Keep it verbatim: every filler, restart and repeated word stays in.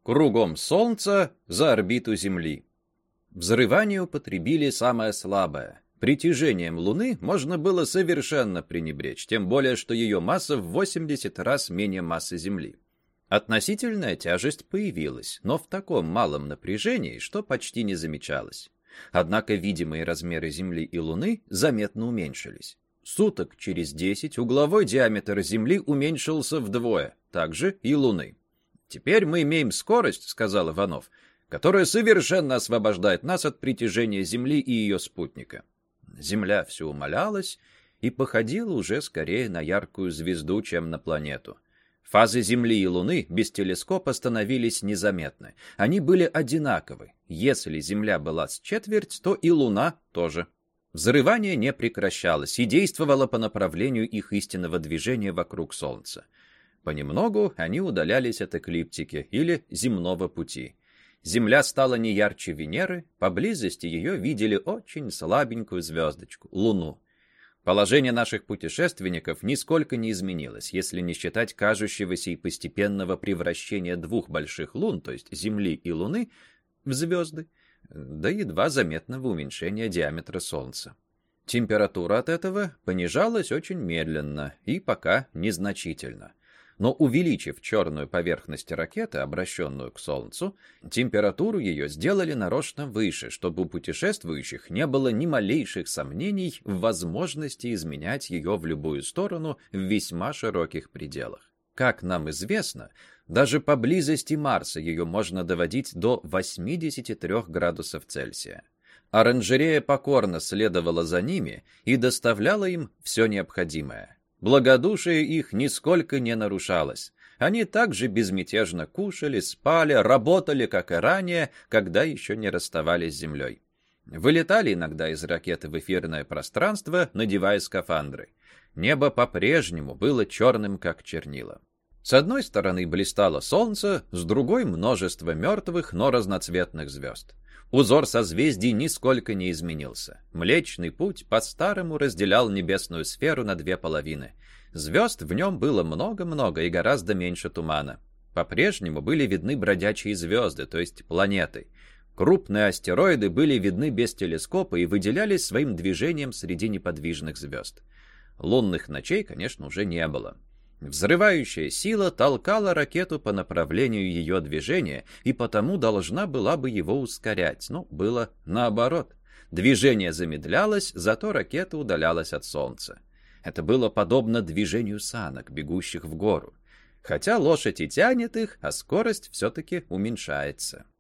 Кругом Солнца за орбиту Земли. Взрывание употребили самое слабое. Притяжением Луны можно было совершенно пренебречь, тем более, что ее масса в восемьдесят раз менее массы Земли. Относительная тяжесть появилась, но в таком малом напряжении, что почти не замечалось. Однако видимые размеры Земли и Луны заметно уменьшились. Суток через десять угловой диаметр Земли уменьшился вдвое, также и Луны. «Теперь мы имеем скорость, — сказал Иванов, — которая совершенно освобождает нас от притяжения Земли и ее спутника». Земля все умалялась и походила уже скорее на яркую звезду, чем на планету. Фазы Земли и Луны без телескопа становились незаметны. Они были одинаковы. Если Земля была с четверть, то и Луна тоже. Взрывание не прекращалось и действовало по направлению их истинного движения вокруг Солнца. Понемногу они удалялись от эклиптики или земного пути. Земля стала не ярче Венеры, поблизости ее видели очень слабенькую звездочку — Луну. Положение наших путешественников нисколько не изменилось, если не считать кажущегося и постепенного превращения двух больших лун, то есть Земли и Луны, в звезды, да едва заметного уменьшения диаметра Солнца. Температура от этого понижалась очень медленно и пока незначительно. Но увеличив черную поверхность ракеты, обращенную к Солнцу, температуру ее сделали нарочно выше, чтобы у путешествующих не было ни малейших сомнений в возможности изменять ее в любую сторону в весьма широких пределах. Как нам известно, даже поблизости Марса ее можно доводить до восьмидесяти трёх градусов Цельсия. Оранжерея покорно следовала за ними и доставляла им все необходимое. Благодушие их нисколько не нарушалось. Они также безмятежно кушали, спали, работали, как и ранее, когда еще не расставались с Землей. Вылетали иногда из ракеты в эфирное пространство, надевая скафандры. Небо по-прежнему было черным, как чернила. С одной стороны блистало Солнце, с другой — множество мертвых, но разноцветных звезд. Узор созвездий нисколько не изменился. Млечный Путь по-старому разделял небесную сферу на две половины. Звезд в нем было много-много и гораздо меньше тумана. По-прежнему были видны бродячие звезды, то есть планеты. Крупные астероиды были видны без телескопа и выделялись своим движением среди неподвижных звезд. Лунных ночей, конечно, уже не было. Взрывающая сила толкала ракету по направлению ее движения и потому должна была бы его ускорять, но было наоборот. Движение замедлялось, зато ракета удалялась от Солнца. Это было подобно движению санок, бегущих в гору. Хотя лошадь и тянет их, а скорость все-таки уменьшается.